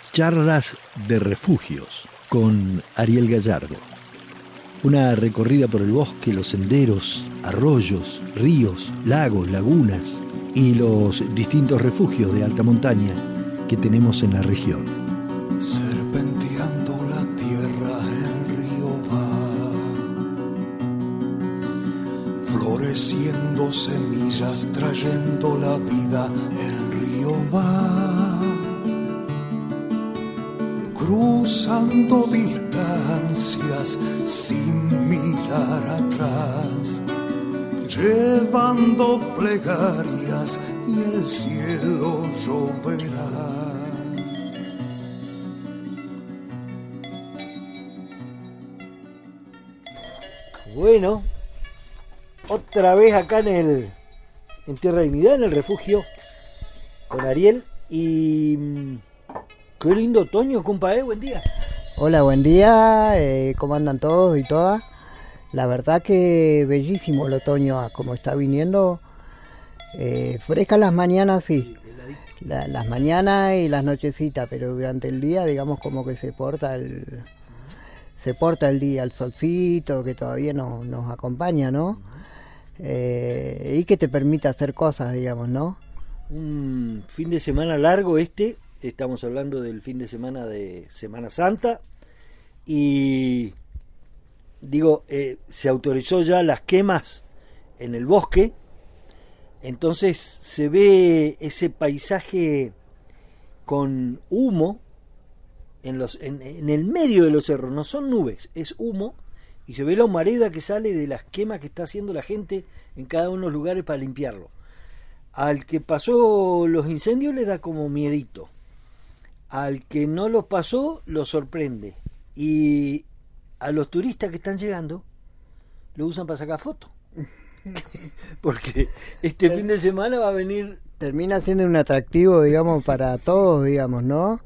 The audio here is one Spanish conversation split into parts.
Charlas de refugios con Ariel Gallardo. Una recorrida por el bosque, los senderos, arroyos, ríos, lagos, lagunas y los distintos refugios de alta montaña que tenemos en la región. Serpenteando la tierra el río va, floreciendo semillas, trayendo la vida el río va, cruzando distancias sin mirar atrás, llevando plegarias y el cielo lloverá. Bueno, otra vez acá en Tierra Dignidad, en el refugio, con Ariel. Y qué lindo otoño, compa, buen día. Hola, buen día, ¿cómo andan todos y todas? La verdad que bellísimo el otoño, como está viniendo, frescas las mañanas, sí, las mañanas y las nochecitas, pero durante el día, digamos, como que se porta el día, el solcito, que todavía nos acompaña, ¿no? Y que te permite hacer cosas, digamos, ¿no? Un fin de semana largo estamos hablando del fin de semana de Semana Santa, y digo, se autorizó ya las quemas en el bosque, entonces se ve ese paisaje con humo en el medio de los cerros, no son nubes, es humo, y se ve la humareda que sale de las quemas que está haciendo la gente en cada uno de los lugares para limpiarlo. Al que pasó los incendios le da como miedito, al que no los pasó lo sorprende, y a los turistas que están llegando lo usan para sacar fotos. Porque este fin de semana va a venir... Termina siendo un atractivo, digamos, para todos, digamos, ¿no?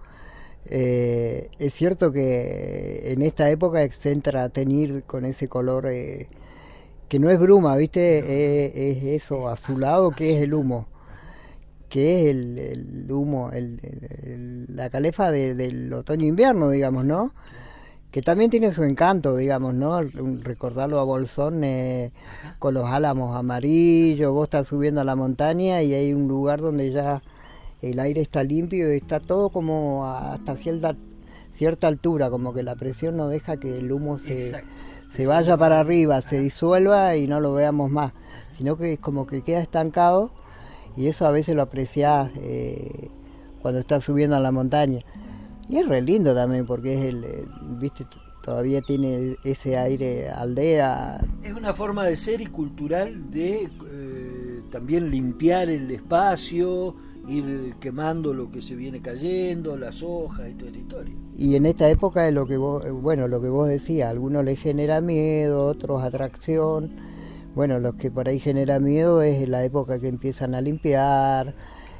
Es cierto que en esta época se entra a teñir con ese color que no es bruma, ¿viste? Es eso azulado que es el humo, que es el humo, la calefa del otoño-invierno, digamos, ¿no? Que también tiene su encanto, digamos, ¿no? Recordarlo a Bolsón con los álamos amarillos, vos estás subiendo a la montaña y hay un lugar donde ya el aire está limpio y está todo como hasta cierta altura, como que la presión no deja que el humo se vaya para arriba, se disuelva y no lo veamos más, sino que es como que queda estancado, y eso a veces lo apreciás cuando estás subiendo a la montaña. Y es re lindo también porque es viste, todavía tiene ese aire aldea. Es una forma de ser y cultural de también limpiar el espacio, ir quemando lo que se viene cayendo, las hojas y toda esta historia. Y en esta época es lo que vos decías, a algunos les genera miedo, otros atracción. Bueno, los que por ahí genera miedo es la época que empiezan a limpiar,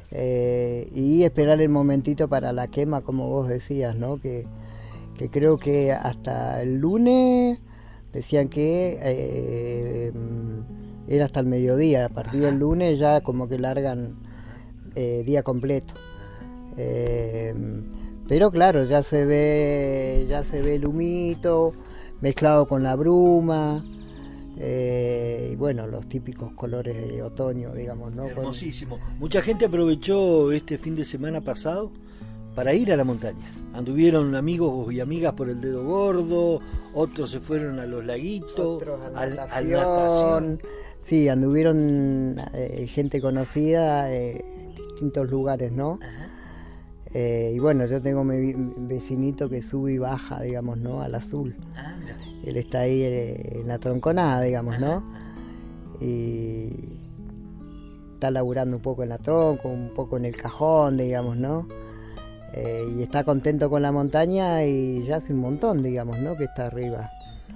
y esperar el momentito para la quema, como vos decías, ¿no? Que creo que hasta el lunes decían que era hasta el mediodía. A partir del lunes ya como que largan día completo, pero claro, ya se ve el humito mezclado con la bruma, y bueno, los típicos colores de otoño, digamos, ¿no? Hermosísimo. Mucha gente aprovechó este fin de semana pasado para ir a la montaña. Anduvieron amigos y amigas por el Dedo Gordo, otros se fueron a los laguitos, otros a natación. Sí, anduvieron gente conocida en distintos lugares, ¿no? Y bueno, yo tengo mi vecinito que sube y baja, digamos, ¿no? Al Azul. Él está ahí en la Tronconada, digamos, ¿no? Y está laburando un poco en la Tronco, un poco en el Cajón, digamos, ¿no? Y está contento con la montaña y ya hace un montón, digamos, ¿no? Que está arriba.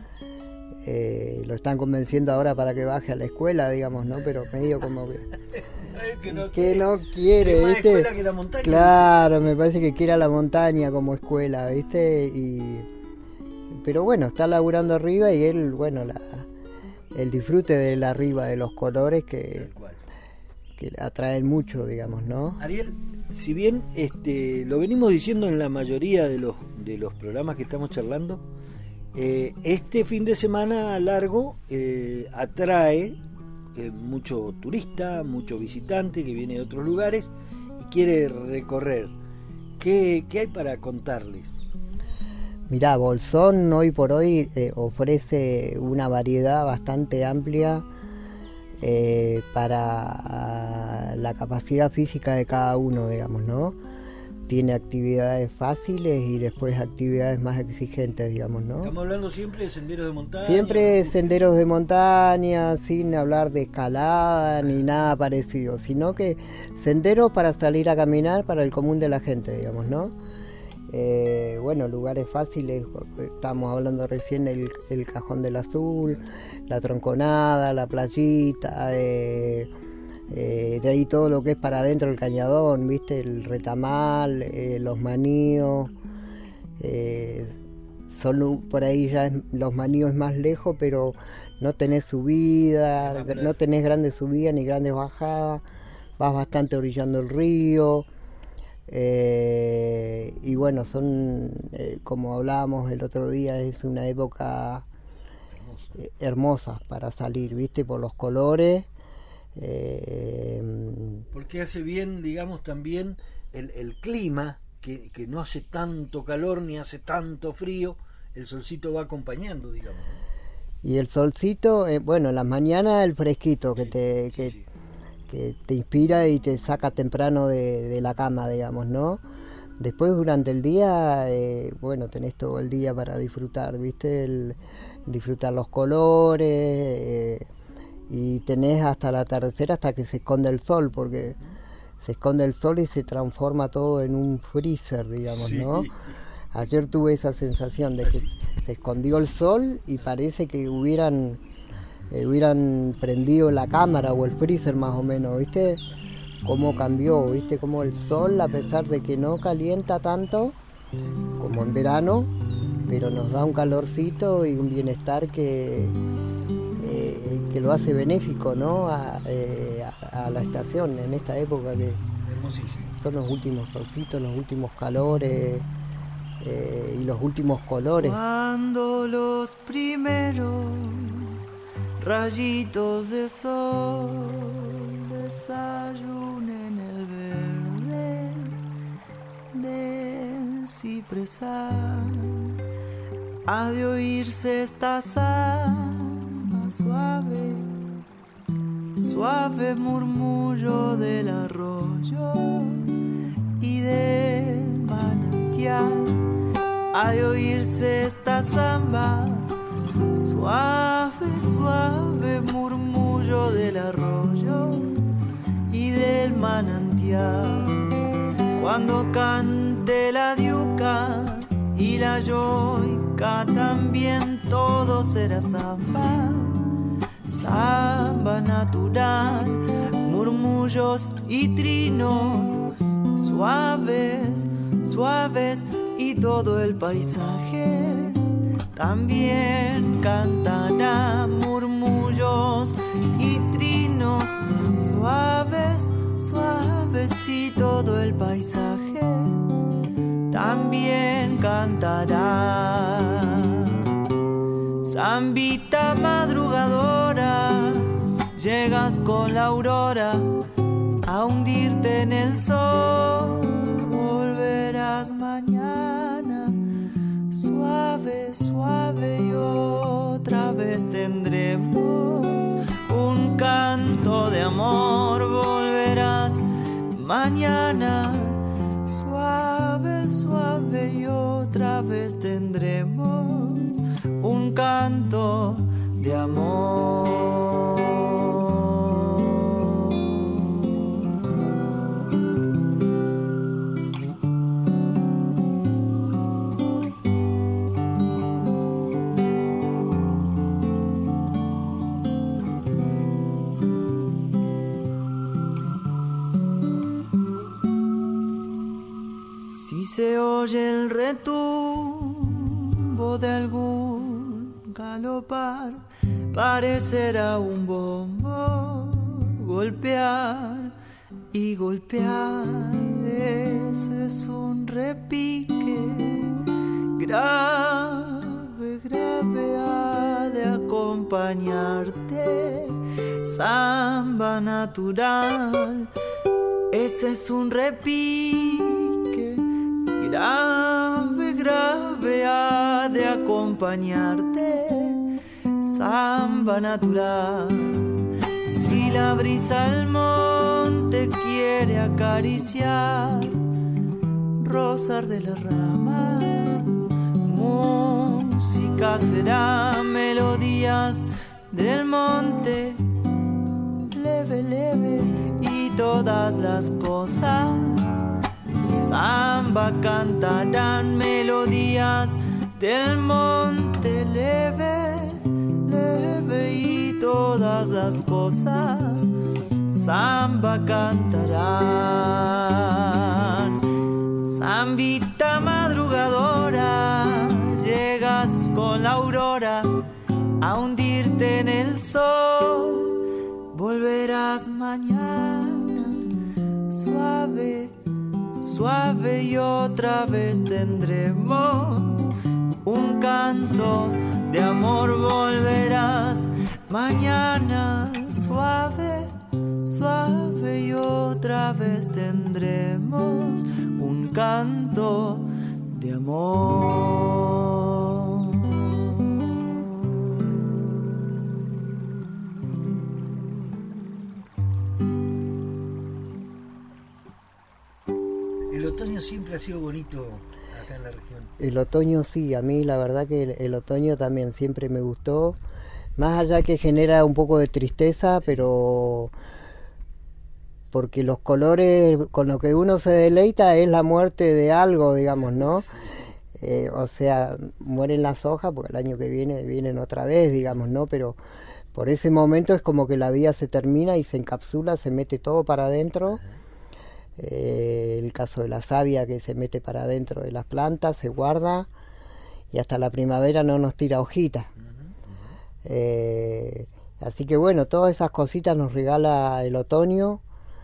Lo están convenciendo ahora para que baje a la escuela, digamos, ¿no? Pero medio como que no quiere, más ¿viste? escuela que la montaña, claro, me parece que quiere a la montaña como escuela, ¿viste? Pero bueno, está laburando arriba y él, bueno, el disfrute del arriba, de los colores que atraen mucho, digamos, ¿no? Ariel, si bien lo venimos diciendo en la mayoría de los programas que estamos charlando, este fin de semana largo atrae mucho turista, mucho visitante que viene de otros lugares y quiere recorrer. ¿Qué hay para contarles? Mirá, Bolsón hoy por hoy ofrece una variedad bastante amplia para la capacidad física de cada uno, digamos, ¿no? Tiene actividades fáciles y después actividades más exigentes, digamos, ¿no? Estamos hablando siempre de senderos de montaña. Siempre senderos de montaña, sin hablar de escalada ni nada parecido, sino que senderos para salir a caminar para el común de la gente, digamos, ¿no? Bueno, lugares fáciles, estamos hablando recién el Cajón del Azul, la Tronconada, la Playita, de ahí todo lo que es para adentro el Cañadón, viste, el Retamal, los Maníos, son por ahí ya los Maníos es más lejos, pero no tenés subida, no tenés grandes subidas ni grandes bajadas, vas bastante orillando el río. Y bueno, son como hablábamos el otro día, es una época hermosa para salir, viste, por los colores, porque hace bien, digamos, también el clima, que no hace tanto calor ni hace tanto frío, el solcito va acompañando, digamos, ¿no? Y el solcito, bueno, en las mañanas el fresquito que te inspira y te saca temprano de la cama, digamos, ¿no? Después durante el día, bueno, tenés todo el día para disfrutar, ¿viste? Disfrutar los colores, y tenés hasta el atardecer, hasta que se esconde el sol, porque se esconde el sol y se transforma todo en un freezer, digamos, ¿no? Ayer tuve esa sensación de que se escondió el sol y parece que hubieran prendido la cámara o el freezer más o menos, ¿viste? Cómo cambió, ¿viste? Cómo el sol, a pesar de que no calienta tanto como en verano, pero nos da un calorcito y un bienestar que lo hace benéfico, ¿no? A la estación en esta época, que son los últimos solcitos, los últimos calores y los últimos colores. Cuando los primeros rayitos de sol desayunen el verde del cipresal, ha de oírse esta samba suave, suave murmullo del arroyo y del manantial. Ha de oírse esta samba, suave, suave murmullo del arroyo y del manantial. Cuando cante la diuca y la yoica, también todo será samba, samba natural, murmullos y trinos suaves, suaves, y todo el paisaje también cantará murmullos y trinos suaves, suaves, y todo el paisaje también cantará. Zambita madrugadora, llegas con la aurora a hundirte en el sol, volverás mañana, suave, suave, y otra vez tendremos un canto de amor. Volverás mañana, suave, suave, y otra vez tendremos un canto de amor. Se oye el retumbo de algún galopar, parecerá un bombo golpear y golpear ese es un repique grave, grave ha de acompañarte, samba natural. Ese es un repique grave, grave ha de acompañarte, samba natural. Si la brisa al monte quiere acariciar, rozar de las ramas, música será, melodías del monte, leve, leve, y todas las cosas, samba cantarán, melodías del monte, leve, leve, y todas las cosas, samba cantarán. Zambita madrugadora, llegas con la aurora a hundirte en el sol, volverás mañana suave, suave, y otra vez tendremos un canto de amor, volverás mañana suave, suave, y otra vez tendremos un canto de amor. El otoño siempre ha sido bonito acá en la región. El otoño sí, a mí la verdad que el otoño también siempre me gustó, más allá que genera un poco de tristeza, pero porque los colores con lo que uno se deleita es la muerte de algo, digamos, ¿no? O sea, mueren las hojas porque el año que viene vienen otra vez, digamos, ¿no? Pero por ese momento es como que la vida se termina y se encapsula, se mete todo para adentro. El caso de la savia, que se mete para adentro de las plantas, se guarda y hasta la primavera no nos tira hojitas. Así que bueno, todas esas cositas nos regala el otoño.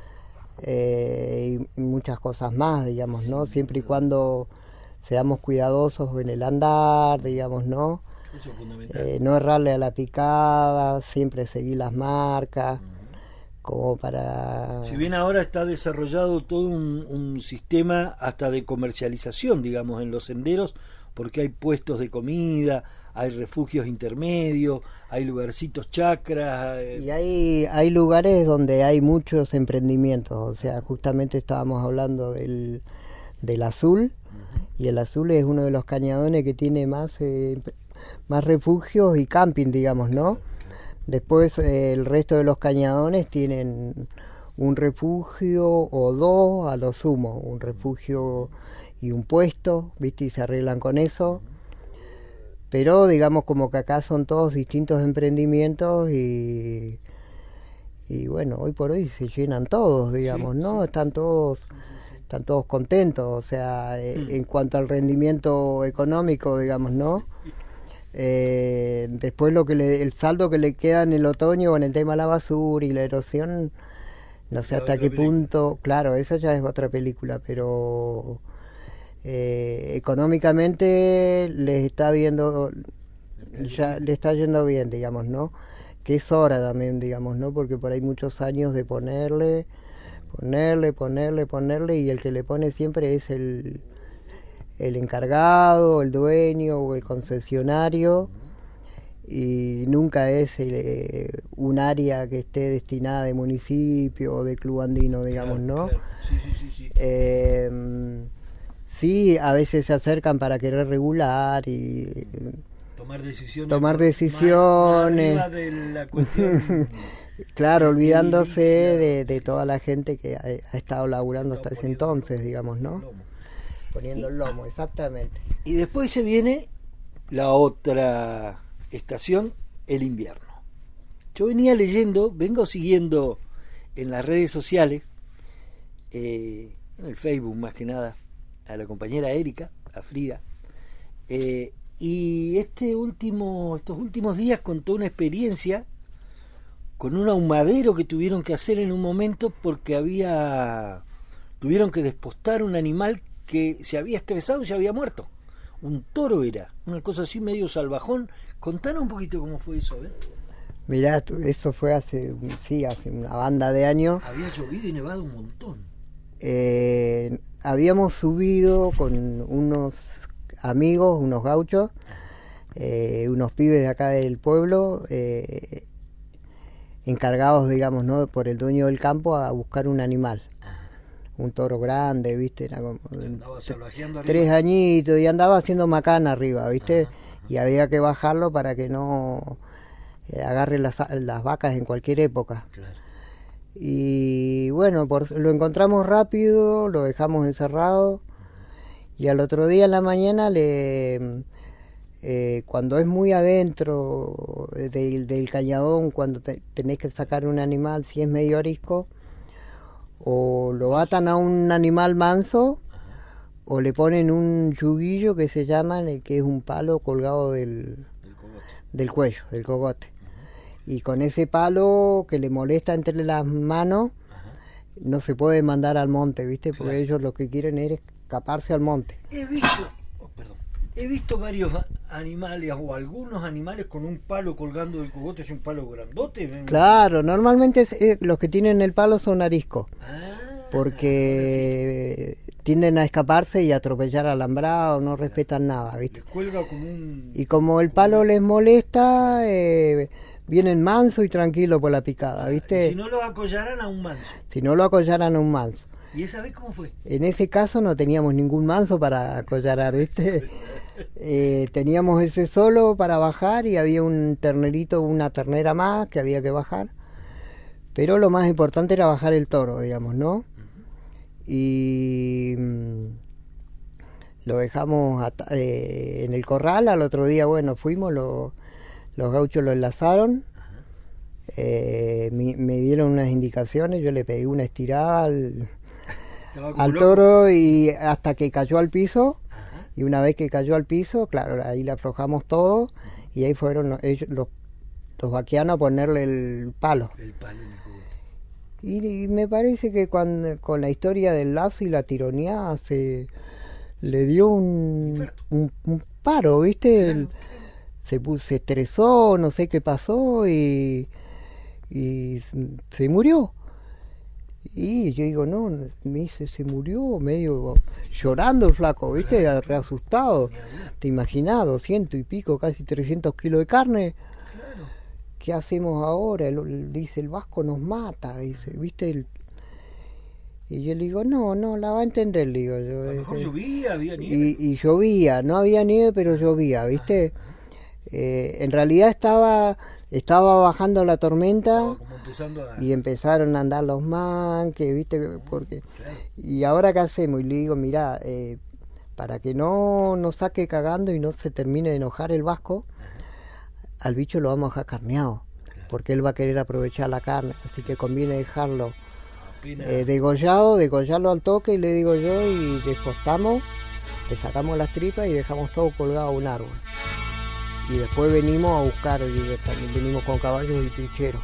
Y muchas cosas más, digamos, ¿no? Siempre y cuando seamos cuidadosos en el andar, digamos, ¿no? Eso es fundamental. No errarle a la picada, siempre seguir las marcas, como para... Si bien ahora está desarrollado todo un sistema hasta de comercialización, digamos, en los senderos, porque hay puestos de comida, hay refugios intermedios, hay lugarcitos chacras. Y hay lugares donde hay muchos emprendimientos, o sea, justamente estábamos hablando del Azul, y el Azul es uno de los cañadones que tiene más refugios y camping, digamos, ¿no? Después el resto de los cañadones tienen un refugio o dos a lo sumo, un refugio y un puesto, ¿viste? Y se arreglan con eso. Pero digamos como que acá son todos distintos emprendimientos y bueno, hoy por hoy se llenan todos, digamos, ¿no? Sí. Están todos contentos, o sea, en cuanto al rendimiento económico, digamos, ¿no? Después el saldo que le queda en el otoño con el tema de la basura y la erosión, no sé hasta qué punto, claro, esa ya es otra película, pero económicamente les está yendo bien, digamos, ¿no? Que es hora también, digamos, ¿no? Porque por ahí muchos años de ponerle, y el que le pone siempre es el encargado, el dueño o el concesionario, y nunca es un área que esté destinada de municipio o de club andino, digamos, ¿no? Claro. Sí. Sí, a veces se acercan para querer regular y tomar decisiones más arriba de la cuestión. Claro, olvidándose de toda la gente que ha estado laburando hasta ese entonces, digamos, ¿no? Poniendo el lomo, exactamente. Y después se viene la otra estación, el invierno. Yo vengo siguiendo en las redes sociales, en el Facebook más que nada, a la compañera Erika, a Frida, y estos últimos días contó una experiencia con un ahumadero que tuvieron que hacer en un momento porque tuvieron que despostar un animal que se había estresado y se había muerto. Un toro era, una cosa así medio salvajón. Contanos un poquito cómo fue eso, ¿eh? Mirá, eso fue hace una banda de años. Había llovido y nevado un montón. Habíamos subido con unos amigos, unos gauchos, unos pibes de acá del pueblo, encargados, digamos, ¿no?, por el dueño del campo a buscar un animal. Un toro grande, ¿viste? Era como 3 añitos y andaba haciendo macana arriba, ¿viste? Y había que bajarlo para que no agarre las vacas en cualquier época. Claro. Y bueno, lo encontramos rápido, lo dejamos encerrado y al otro día en la mañana cuando es muy adentro del cañadón, cuando tenés que sacar un animal, si es medio arisco, o lo atan a un animal manso, o le ponen un yuguillo que se llama, que es un palo colgado del cuello, del cogote. Y con ese palo que le molesta entre las manos, no se puede mandar al monte, ¿viste? Porque claro, ellos lo que quieren es escaparse al monte. He visto varios animales o algunos animales con un palo colgando del cogote, es un palo grandote. Claro, normalmente los que tienen el palo son ariscos, porque tienden a escaparse y a atropellar alambrado, no respetan nada, ¿viste? Les cuelga como un... Y como el palo les molesta, vienen manso y tranquilo por la picada, ¿viste? Y si no lo acollaran a un manso. Si no lo acollaran a un manso. ¿Y esa vez cómo fue? En ese caso no teníamos ningún manso para acollarar, ¿viste? Teníamos ese solo para bajar y había un ternerito, una ternera más que había que bajar. Pero lo más importante era bajar el toro, digamos, ¿no? Y lo dejamos en el corral. Al otro día, bueno, fuimos, los gauchos lo enlazaron. Me dieron unas indicaciones, yo le pegué una estirada al toro y hasta que cayó al piso. Y una vez que cayó al piso, claro, ahí le aflojamos todo y ahí fueron los vaquianos a ponerle el palo. Y me parece que con la historia del lazo y la tironeada se le dio un paro, ¿viste? Se estresó, no sé qué pasó y se murió. Y yo digo, no, me dice, se murió, medio llorando el flaco, ¿viste? Re asustado. ¿Te imaginás? 200 y pico, casi 300 kilos de carne. Claro. ¿Qué hacemos ahora? Dice, el vasco nos mata, dice, ¿viste? Y yo le digo, no, la va a entender, le digo yo. A lo mejor llovía, había nieve. Y llovía, no había nieve, pero llovía, ¿viste? En realidad estaba bajando la tormenta y empezaron a andar los manques, ¿viste? Porque, y ahora ¿qué hacemos? Y le digo, mirá, para que no nos saque cagando y no se termine de enojar el vasco, al bicho lo vamos a dejar carneado, porque él va a querer aprovechar la carne, así que conviene dejarlo degollarlo al toque, y le digo yo, y despostamos, le sacamos las tripas y dejamos todo colgado a un árbol. Y después venimos a buscar, y venimos con caballos y trincheros.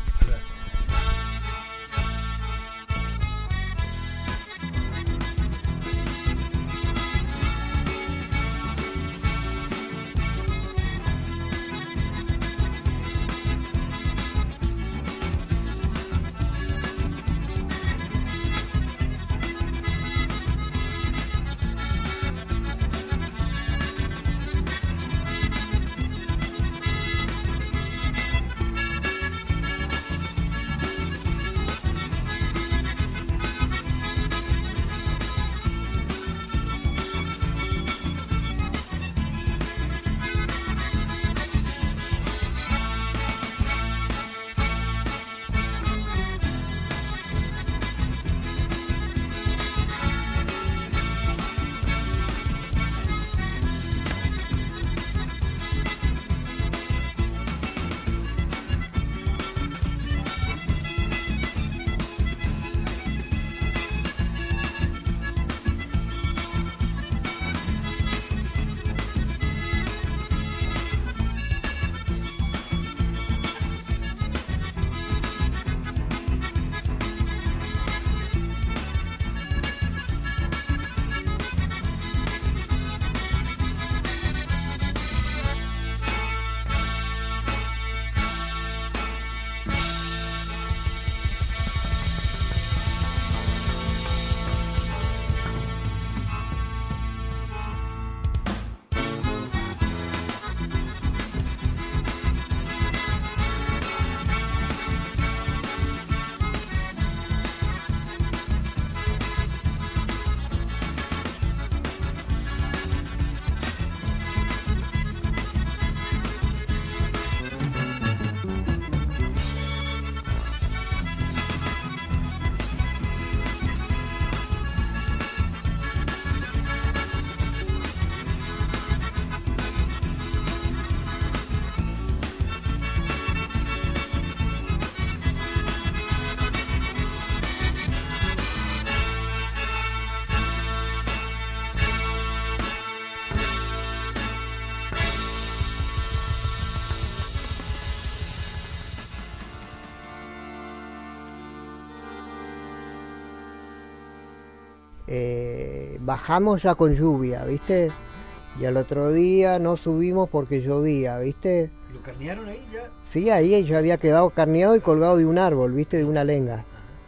bajamos ya con lluvia, ¿viste? Y al otro día no subimos porque llovía, ¿viste? ¿Lo carnearon ahí ya? Sí, ahí ya había quedado carneado y colgado de un árbol, ¿viste? De una lenga.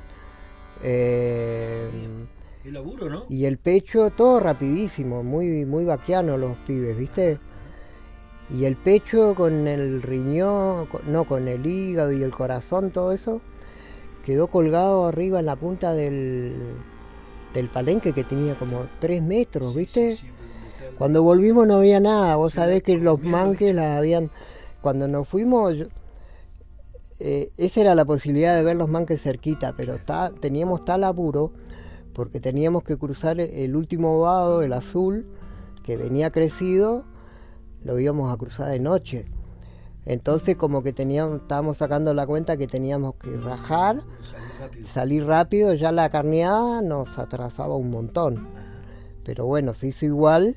Qué laburo, ¿no? Y el pecho todo rapidísimo, muy, muy vaquiano los pibes, ¿viste? Y el pecho con el riñón, con el hígado y el corazón, todo eso, quedó colgado arriba en la punta del palenque, que tenía como 3 metros, ¿viste? Cuando volvimos no había nada, vos sabés que los manques las habían... Cuando nos fuimos, esa era la posibilidad de ver los manques cerquita, pero teníamos tal apuro, porque teníamos que cruzar el último vado, el azul, que venía crecido, lo íbamos a cruzar de noche. Entonces como que estábamos sacando la cuenta que teníamos que rajar, salir rápido, ya la carneada nos atrasaba un montón. Pero bueno, se hizo igual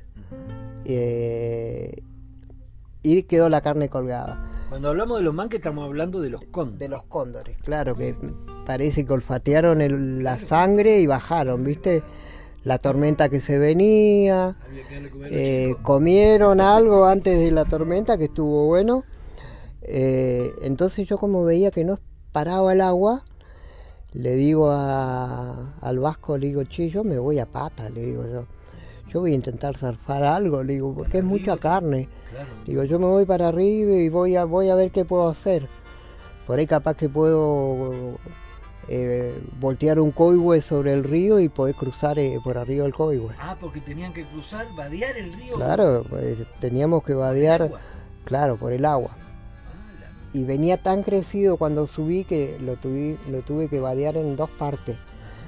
y quedó la carne colgada. Cuando hablamos de los manques estamos hablando de los cóndores. De los cóndores, claro, que parece que olfatearon la sangre y bajaron, ¿viste? La tormenta que se venía, comieron algo antes de la tormenta que estuvo bueno. Entonces yo como veía que no paraba el agua, le digo al vasco, le digo, che, yo me voy a pata, le digo yo voy a intentar zarpar algo, le digo, porque es mucha carne. Claro. Digo, yo me voy para arriba y voy a ver qué puedo hacer. Por ahí capaz que puedo voltear un coihue sobre el río y poder cruzar por arriba del coihue. Ah, porque tenían que cruzar, vadear el río. Claro, pues teníamos que vadear, claro, por el agua. Y venía tan crecido cuando subí que lo tuve que vadear en 2 partes.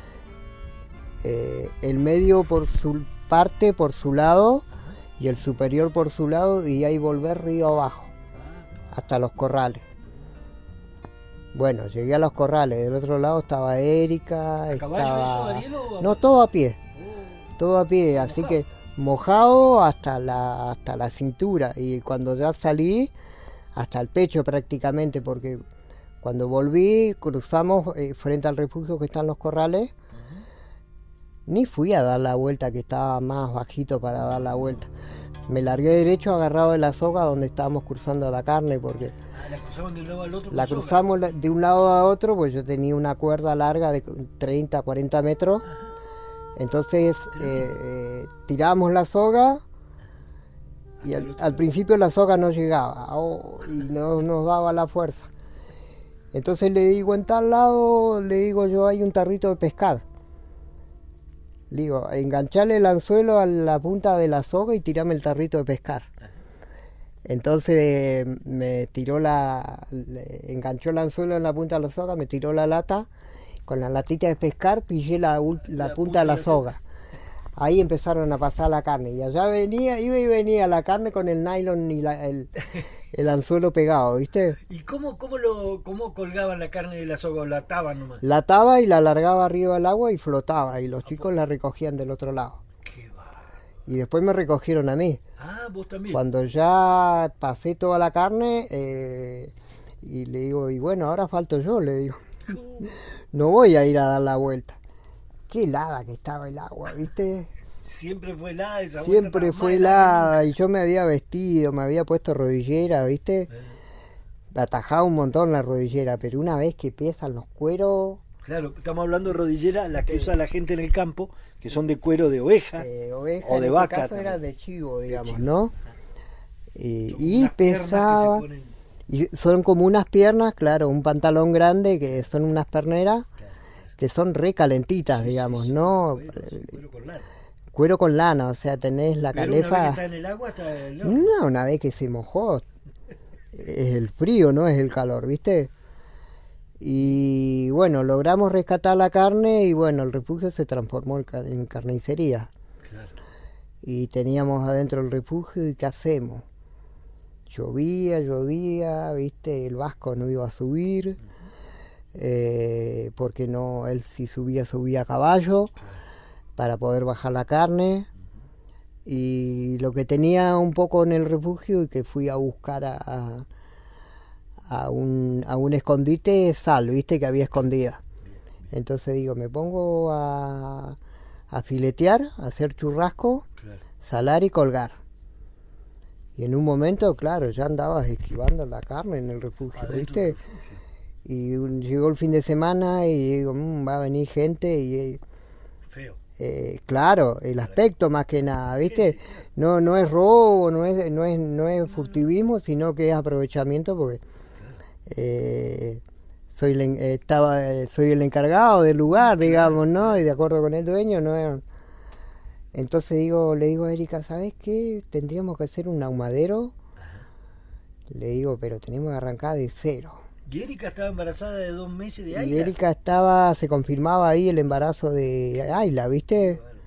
El medio por su parte, por su lado, y el superior por su lado, y ahí volver río abajo, hasta los corrales. Bueno, llegué a los corrales, del otro lado estaba Erika, ¿A caballo eso, Ariel, o...? No, todo a pie, todo a pie, así que mojado hasta la cintura, y cuando ya salí, hasta el pecho prácticamente, porque cuando volví, cruzamos frente al refugio que están los corrales, ni fui a dar la vuelta, que estaba más bajito para dar la vuelta. Me largué derecho agarrado de la soga donde estábamos cruzando la carne, porque la cruzaban de un lado al otro. La cruzamos de un lado a otro, pues yo tenía una cuerda larga de 30, 40 metros. Entonces tirábamos la soga y al principio la soga no llegaba y no nos daba la fuerza. Entonces le digo, en tal lado, le digo yo, hay un tarrito de pescar. Le digo, engancharle el anzuelo a la punta de la soga y tirame el tarrito de pescar. Entonces me tiró enganchó el anzuelo en la punta de la soga, me tiró la lata, con la latita de pescar pillé la punta de la soga. Ahí empezaron a pasar la carne y allá iba y venía la carne con el nylon y el anzuelo pegado, ¿viste? ¿Y cómo colgaban la carne de la soga? ¿La ataban nomás? La ataba y la largaba arriba del agua y flotaba, y los chicos la recogían del otro lado. Qué va. Y después me recogieron a mí. Ah, vos también. Cuando ya pasé toda la carne, y le digo, y bueno, ahora falto yo, le digo. No voy a ir a dar la vuelta. Qué helada que estaba el agua, ¿viste? Siempre fue helada esa vuelta. Siempre fue helada, y yo me había vestido, me había puesto rodillera, ¿viste? Me atajaba un montón la rodillera, pero una vez que pesan los cueros... Claro, estamos hablando de rodillera, las que usa la gente en el campo, que son de cuero de oveja, o de vaca. En este caso era de chivo, digamos, ¿no? Y pesaba... Y son como unas piernas, claro, un pantalón grande, que son unas perneras, que son re calentitas, digamos, ¿no? Cuero con lana. Cuero con lana, o sea, tenés la calefa... Una vez que está en el agua, está el horno. No, una vez que se mojó, es el frío, no es el calor, ¿viste? Y bueno, logramos rescatar la carne y bueno, el refugio se transformó en carnicería. Claro. Y teníamos adentro el refugio, y ¿qué hacemos? Llovía, ¿viste? El vasco no iba a subir, porque no, él si subía a caballo, para poder bajar la carne. Y lo que tenía un poco en el refugio y que fui a buscar a un escondite, sal, ¿viste? Que había escondida. Entonces digo, me pongo a a filetear, a hacer churrasco, Claro. salar y colgar. Y en un momento, claro, ya andabas esquivando la carne en el refugio, Adentro ¿viste? del refugio. Y llegó el fin de semana y digo, va a venir gente y Feo. claro, el aspecto más que nada, ¿viste? No es robo, no es furtivismo, sino que es aprovechamiento porque soy el encargado del lugar, digamos, ¿no? Y de acuerdo con el dueño, no es... Entonces le digo a Erika, ¿sabes qué? Tendríamos que hacer un ahumadero. Le digo, pero tenemos que arrancar de cero. Y Erika estaba embarazada de 2 meses de Y Aida. Erika se confirmaba ahí el embarazo de Ayla, ¿viste? Bueno,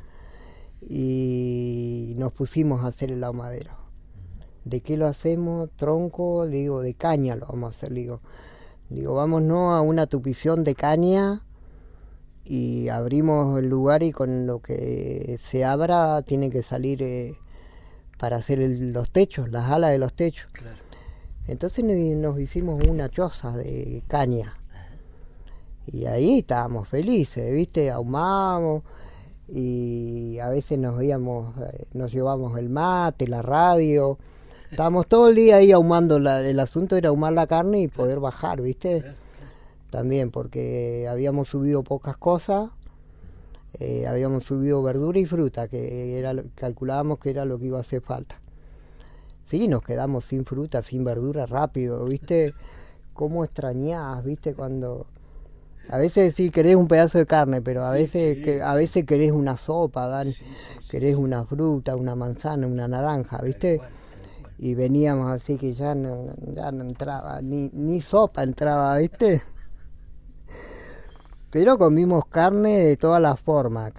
Y nos pusimos a hacer el ahumadero. ¿De qué lo hacemos? Tronco, le digo, de caña lo vamos a hacer, le digo, vámonos a una tupición de caña y abrimos el lugar y con lo que se abra tiene que salir para hacer los techos, las alas de los techos. claro. Entonces nos hicimos una choza de caña y ahí estábamos felices, ¿viste? Ahumábamos y a veces nos llevamos el mate, la radio, estábamos todo el día ahí ahumando, el asunto era ahumar la carne y poder bajar, ¿viste? Claro. También porque habíamos subido pocas cosas, habíamos subido verdura y fruta, que calculábamos que era lo que iba a hacer falta. Sí, nos quedamos sin fruta, sin verdura rápido, ¿viste? Cómo extrañás, ¿viste? Cuando... A veces sí querés un pedazo de carne, pero a veces querés una sopa, querés una fruta, una manzana, una naranja, ¿viste? Tal cual. Y veníamos así que ya no entraba, ni sopa entraba, ¿viste? Pero comimos carne de todas las formas,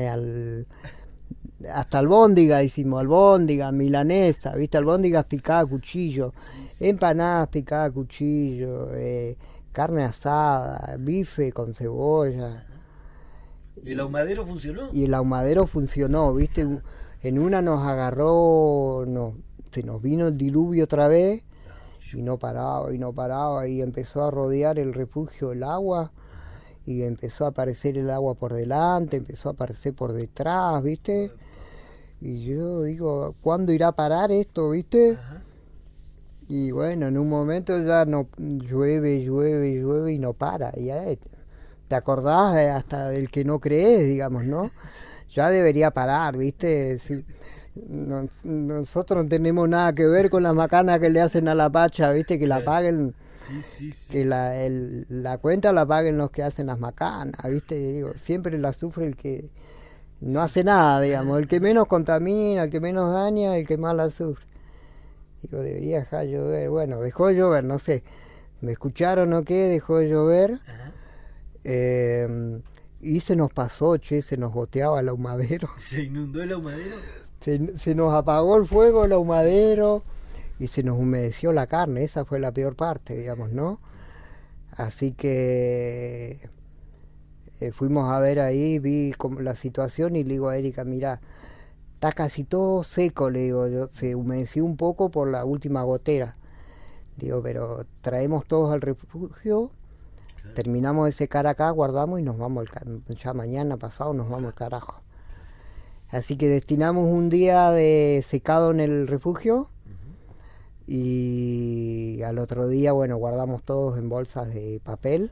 hasta albóndiga hicimos, albóndiga, milanesa, ¿viste? Albóndigas picadas a cuchillo, empanadas picadas a cuchillo, carne asada, bife con cebolla. ¿Y el ahumadero funcionó? Y el ahumadero funcionó, ¿viste? En una nos agarró, se nos vino el diluvio otra vez y no paraba y empezó a rodear el refugio el agua y empezó a aparecer el agua por delante, empezó a aparecer por detrás, ¿viste? Y yo digo, ¿cuándo irá a parar esto, viste? Ajá. Y bueno, en un momento ya no llueve y no para. Y ya te acordás hasta del que no crees, digamos, ¿no? Ya debería parar, ¿viste? Sí. Nosotros no tenemos nada que ver con las macanas que le hacen a la pacha, ¿viste? Que la paguen, Sí. que la cuenta la paguen los que hacen las macanas, ¿viste? Y digo, siempre la sufre el que no hace nada, digamos, el que menos contamina, el que menos daña, el que más la sufre. Digo, debería dejar llover. Bueno, dejó de llover, no sé, ¿me escucharon o qué? Dejó de llover. Ajá. Y se nos pasó, se nos goteaba el ahumadero. ¿Se inundó el ahumadero? Se nos apagó el fuego, el ahumadero, y se nos humedeció la carne. Esa fue la peor parte, digamos, ¿no? Así que fuimos a ver ahí, vi la situación y le digo a Erika, mirá, está casi todo seco, le digo yo, se humedeció un poco por la última gotera. Digo, pero traemos todos al refugio, terminamos de secar acá, guardamos y nos vamos, ya mañana pasado nos vamos al carajo. Así que destinamos un día de secado en el refugio y al otro día, bueno, guardamos todos en bolsas de papel,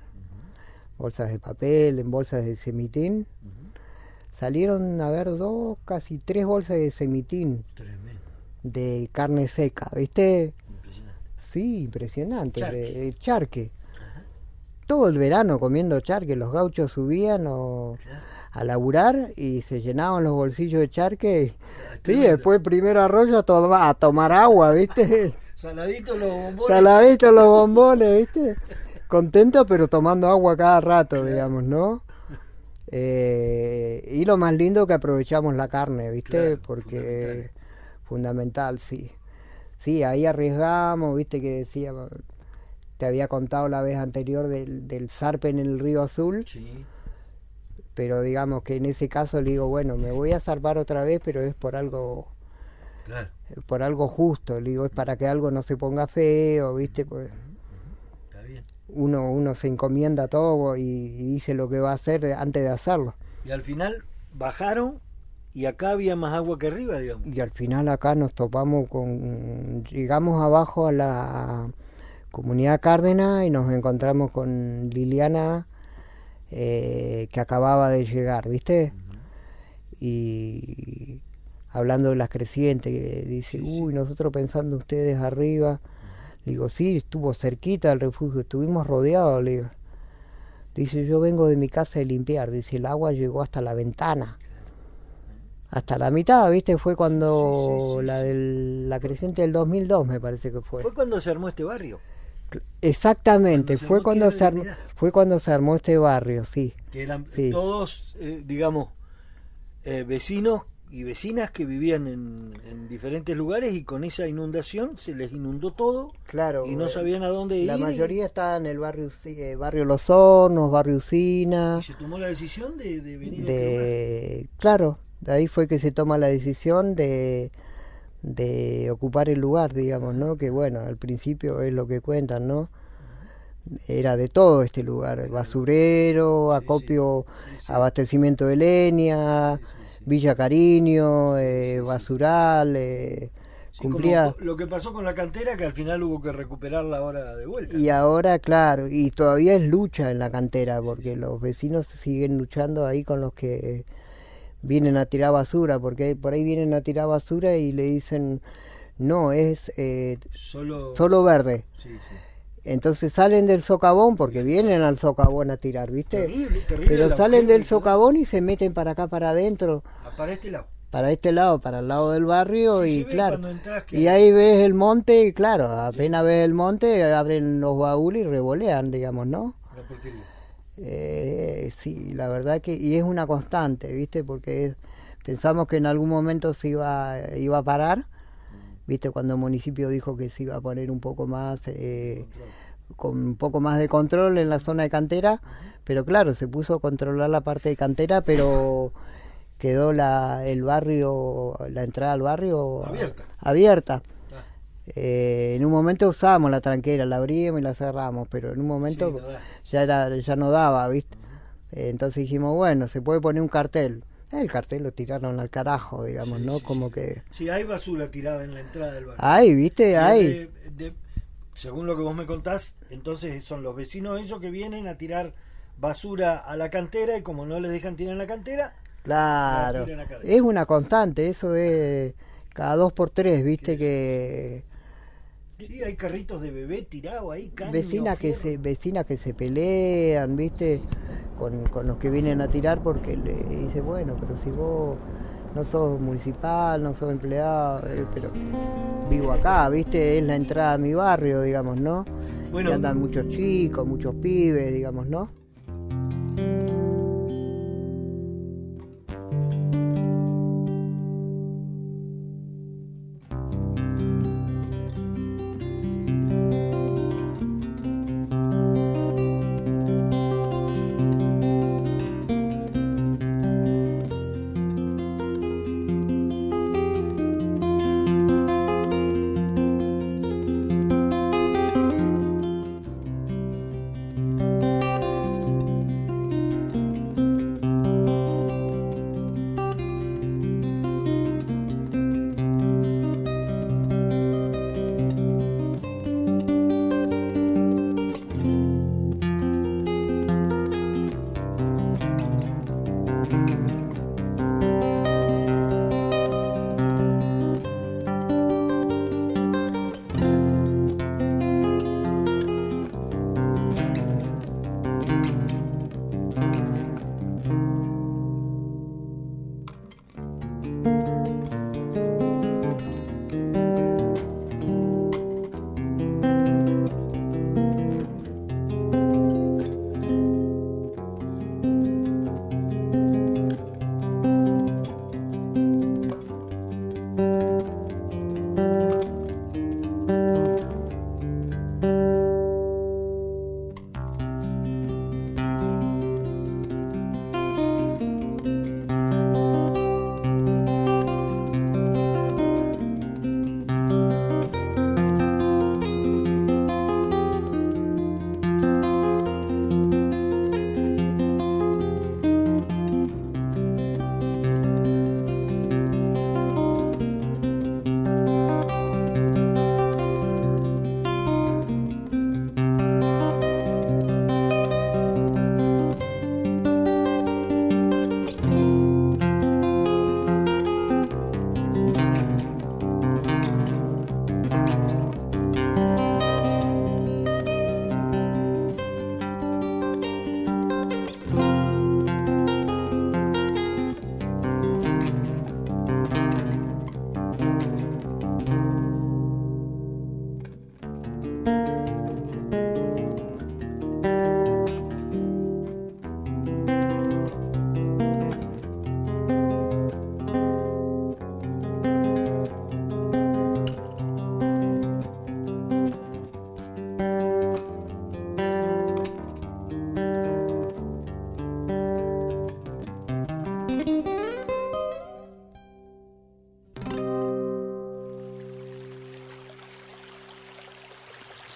en bolsas de cemitín. Salieron a ver casi 3 bolsas de cemitín. Tremendo. De carne seca, ¿viste? Impresionante. Sí, impresionante, Charque. de charque. Todo el verano comiendo charque, los gauchos subían a laburar y se llenaban los bolsillos de charque. Sí, después primer arroyo a tomar agua, ¿viste? Saladitos los bombones. Saladitos los bombones, ¿viste? Contento pero tomando agua cada rato, digamos, ¿no? Y lo más lindo que aprovechamos la carne, ¿viste? Claro, porque fundamental, sí. Sí, ahí arriesgamos, ¿viste? Que decía, te había contado la vez anterior del zarpe en el Río Azul. Sí. Pero digamos que en ese caso le digo, bueno, me voy a zarpar otra vez, pero es por algo justo, le digo, es para que algo no se ponga feo, ¿viste? Pues Está bien. uno se encomienda todo y dice lo que va a hacer antes de hacerlo. Y al final bajaron y acá había más agua que arriba, digamos. Y al final acá nos topamos llegamos abajo a la comunidad Cárdenas y nos encontramos con Liliana, que acababa de llegar, ¿viste? Y hablando de las crecientes, que dice, nosotros pensando ustedes arriba. Le digo, sí, estuvo cerquita del refugio, estuvimos rodeados, le digo. Dice, yo vengo de mi casa de limpiar, dice, el agua llegó hasta la ventana. Hasta la mitad, ¿viste? Fue cuando la creciente del 2002, me parece que fue. ¿Fue cuando se armó este barrio? Exactamente, fue cuando se armó este barrio, sí. Que eran todos, digamos, vecinos y vecinas que vivían en diferentes lugares, y con esa inundación se les inundó todo, claro, y no sabían a dónde ir. La mayoría estaba en el barrio Los Hornos, barrio Usina. Y se tomó la decisión de venir a este lugar. Claro, de ahí fue que se toma la decisión de ocupar el lugar, digamos, ¿no? Que bueno, al principio es lo que cuentan, ¿no? Era de todo este lugar, basurero, acopio, abastecimiento de leña, Villa Cariño, basural, cumplía... Lo que pasó con la cantera, que al final hubo que recuperarla ahora de vuelta. Y ahora, claro, y todavía es lucha en la cantera, porque los vecinos siguen luchando ahí con los que vienen a tirar basura, porque por ahí vienen a tirar basura y le dicen, no, es solo verde. Sí. Entonces salen del socavón, porque vienen al socavón a tirar, ¿viste? Terrible, pero salen del socavón y se meten para acá, para adentro. Para este lado. Para el lado del barrio, y claro. Y ahí ves el monte, y claro, apenas ves el monte, abren los baúles y revolean, digamos, ¿no? Sí, la verdad que, y es una constante, ¿viste? Porque pensamos que en algún momento se iba a parar, ¿viste? Cuando el municipio dijo que se iba a poner un poco más, con un poco más de control en la zona de cantera, pero claro, se puso a controlar la parte de cantera, pero quedó el barrio, la entrada al barrio abierta. En un momento usábamos la tranquera, la abríamos y la cerramos, pero en un momento ya no daba, ¿viste? Entonces dijimos, bueno, se puede poner un cartel. El cartel lo tiraron al carajo, digamos, ¿no? Como que... Sí, hay basura tirada en la entrada del barrio. Hay, ¿viste? Hay. Según lo que vos me contás, entonces son los vecinos esos que vienen a tirar basura a la cantera, y como no les dejan tirar en la cantera... Claro, es una constante, eso es cada 2 por 3, ¿viste? Que... Sí, hay carritos de bebé tirados ahí, vecinas que se pelean, ¿viste? Con los que vienen a tirar, porque le dice, bueno, pero si vos no sos municipal, no sos empleado, pero vivo acá, ¿viste? Es la entrada a mi barrio, digamos, ¿no? Bueno, y andan muchos chicos, muchos pibes, digamos, ¿no?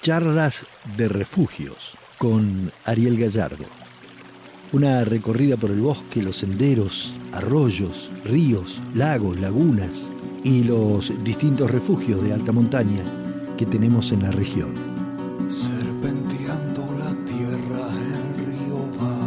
Charlas de Refugios con Ariel Gallardo. Una recorrida por el bosque, los senderos, arroyos, ríos, lagos, lagunas y los distintos refugios de alta montaña que tenemos en la región. Serpenteando la tierra, el río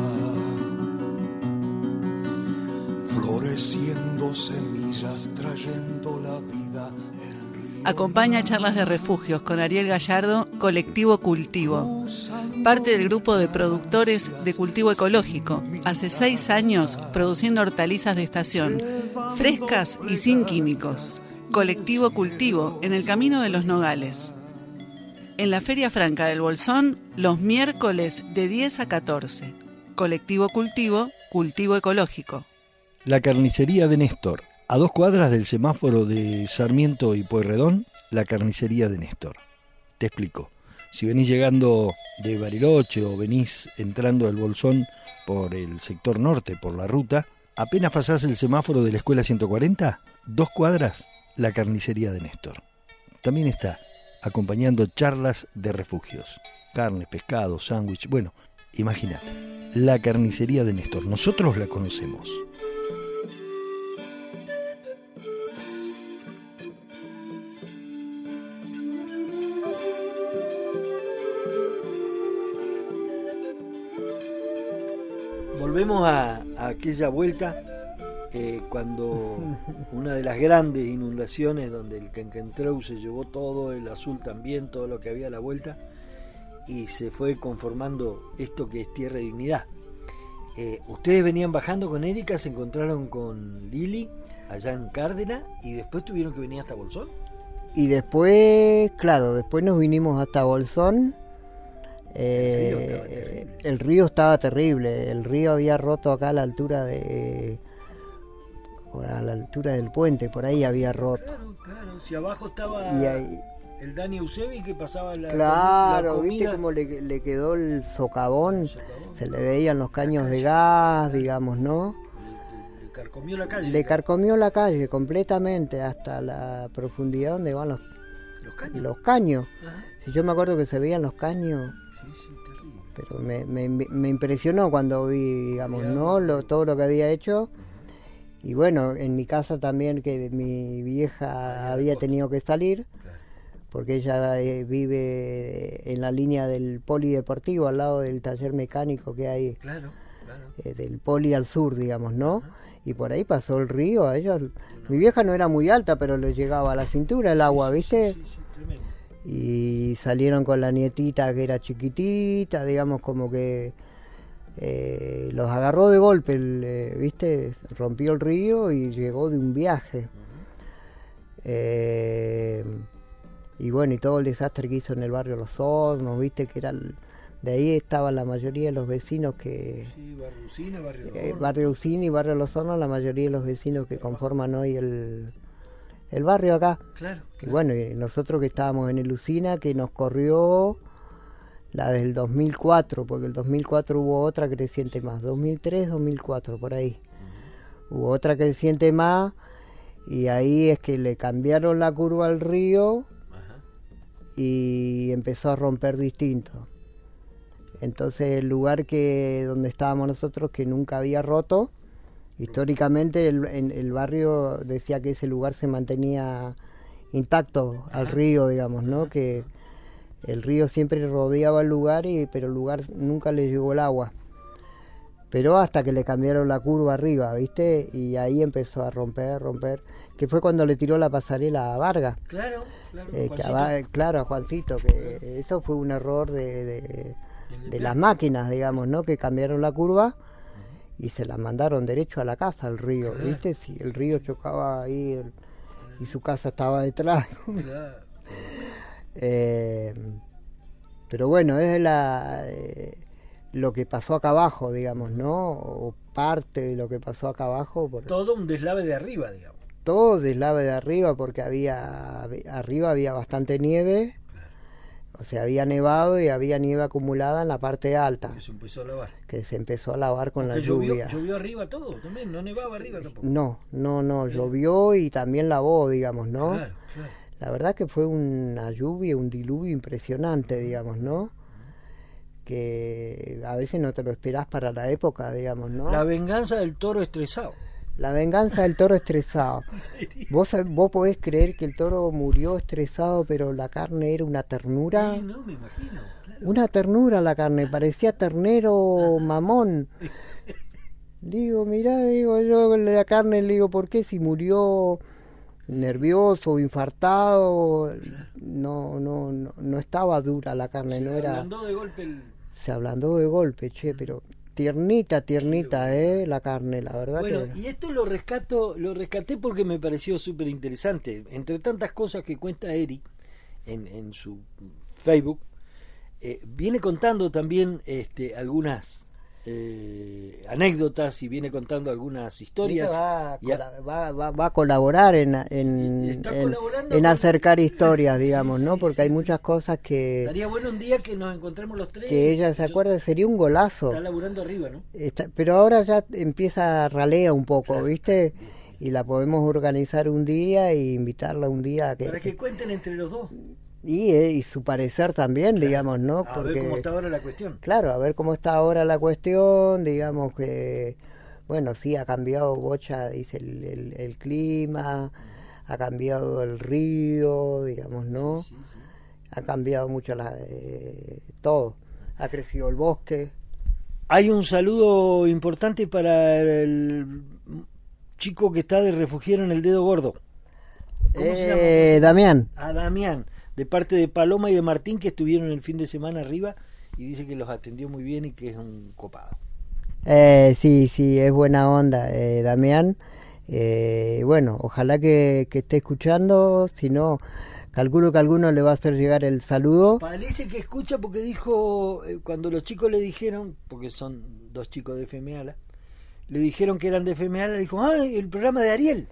va, floreciendo semillas, trayendo la vida. Acompaña Charlas de Refugios con Ariel Gallardo, Colectivo Cultivo, parte del grupo de productores de cultivo ecológico, hace 6 años produciendo hortalizas de estación, frescas y sin químicos. Colectivo Cultivo, en el Camino de los Nogales. En la Feria Franca del Bolsón, los miércoles de 10 a 14. Colectivo Cultivo, cultivo ecológico. La carnicería de Néstor. A 2 cuadras del semáforo de Sarmiento y Pueyrredón, la carnicería de Néstor. Te explico. Si venís llegando de Bariloche o venís entrando del Bolsón por el sector norte, por la ruta, apenas pasás el semáforo de la Escuela 140, 2 cuadras, la carnicería de Néstor. También está acompañando charlas de refugios. Carne, pescado, sándwich, bueno, imagínate. La carnicería de Néstor, nosotros la conocemos. Volvemos a aquella vuelta cuando una de las grandes inundaciones donde el Quenquentreu se llevó todo, el Azul también, todo lo que había a la vuelta, y se fue conformando esto que es Tierra y Dignidad. Ustedes venían bajando con Erika, se encontraron con Lili allá en Cárdenas y después tuvieron que venir hasta Bolsón. Y después, claro, después nos vinimos hasta Bolsón. El río estaba terrible. El río había roto acá a la altura del puente, por ahí había roto. Claro, si abajo estaba ahí, el Dani Eusebi que pasaba la claro, comida. viste cómo le quedó el socavón, se le veían los caños de gas, digamos, ¿no? Le carcomió la calle. Le carcomió la calle completamente hasta la profundidad donde van los caños. Si yo me acuerdo que se veían los caños. Pero me impresionó cuando vi, digamos, ¿no? Todo lo que había hecho. Y bueno, en mi casa también, que mi vieja había tenido que salir, porque ella vive en la línea del polideportivo, al lado del taller mecánico que hay, del poli al sur, digamos, ¿no? Y por ahí pasó el río, a ellos, mi vieja no era muy alta, pero le llegaba a la cintura el agua, ¿viste? Y salieron con la nietita que era chiquitita, digamos, como que los agarró de golpe, ¿viste? Rompió el río y llegó de un viaje. Y bueno, y todo el desastre que hizo en el barrio Los Hornos, ¿viste? Que era de ahí estaban la mayoría de los vecinos que... Sí, Barrio Usina, Barrio Usina y Barrio Los Hornos, la mayoría de los vecinos que conforman hoy el barrio acá. Claro. Y bueno, y nosotros que estábamos en el Usina, que nos corrió la del 2004, porque el 2004 hubo otra creciente más, 2003, 2004, por ahí. Hubo otra creciente más, y ahí es que le cambiaron la curva al río y empezó a romper distinto. Entonces el lugar donde estábamos nosotros, que nunca había roto, históricamente el barrio decía que ese lugar se mantenía intacto al río, digamos, ¿no? Que el río siempre rodeaba el lugar, pero el lugar nunca le llegó el agua. Pero hasta que le cambiaron la curva arriba, ¿viste? Y ahí empezó a romper, que fue cuando le tiró la pasarela a Vargas. Claro, a Juancito, que eso fue un error de las máquinas, digamos, ¿no? Que cambiaron la curva y se la mandaron derecho a la casa, al río, ¿viste? Si el río chocaba ahí y su casa estaba detrás. Pero bueno, es lo que pasó acá abajo, digamos, ¿no? O parte de lo que pasó acá abajo. Todo un deslave de arriba, digamos. Todo deslave de arriba, porque arriba había bastante nieve. O sea, había nevado y había nieve acumulada en la parte alta. Que se empezó a lavar con la lluvia. ¿Llovió arriba todo también? ¿No nevaba arriba tampoco? No, llovió y también lavó, digamos, ¿no? Claro. La verdad que fue una lluvia, un diluvio impresionante, digamos, ¿no? Que a veces no te lo esperás para la época, digamos, ¿no? La venganza del toro estresado. La venganza del toro estresado. ¿Vos podés creer que el toro murió estresado, pero la carne era una ternura? Sí, no, me imagino. Claro. Una ternura la carne, parecía ternero mamón. Digo, mirá, digo yo, la carne, le digo, ¿por qué si murió nervioso, infartado? No estaba dura la carne, no era... Ablandó de golpe Se ablandó de golpe, che, pero tiernita, la carne, la verdad. Bueno, que... y esto lo rescaté porque me pareció súper interesante. Entre tantas cosas que cuenta Eri en su Facebook, viene contando también algunas anécdotas y viene contando algunas historias. Va a colaborar en acercar historias, digamos, sí, ¿no? sí, Porque sí. hay muchas cosas que... Estaría bueno un día que nos encontremos los tres. Que ella se acuerda, sería un golazo. Está laburando arriba, ¿no? Pero ahora ya empieza a ralea un poco, Claro. ¿viste? Y la podemos organizar un día e invitarla un día a Para que cuenten entre los dos. y su parecer también, digamos, ¿no? A ver cómo está ahora la cuestión. Claro, a ver cómo está ahora la cuestión, digamos que, bueno, sí, ha cambiado bocha, dice el clima, ha cambiado el río, digamos, ¿no? Sí, sí. Ha cambiado mucho todo, ha crecido el bosque. Hay un saludo importante para el chico que está de refugiero en el Dedo Gordo. ¿Cómo se llama? Damián. A Damián, de parte de Paloma y de Martín, que estuvieron el fin de semana arriba y dice que los atendió muy bien y que es un copado. Sí, es buena onda, Damián. Bueno, ojalá que esté escuchando, si no, calculo que a alguno le va a hacer llegar el saludo. Parece que escucha porque dijo, cuando los chicos le dijeron, porque son dos chicos de FMALA, le dijeron que eran de FMALA, le dijo, el programa de Ariel.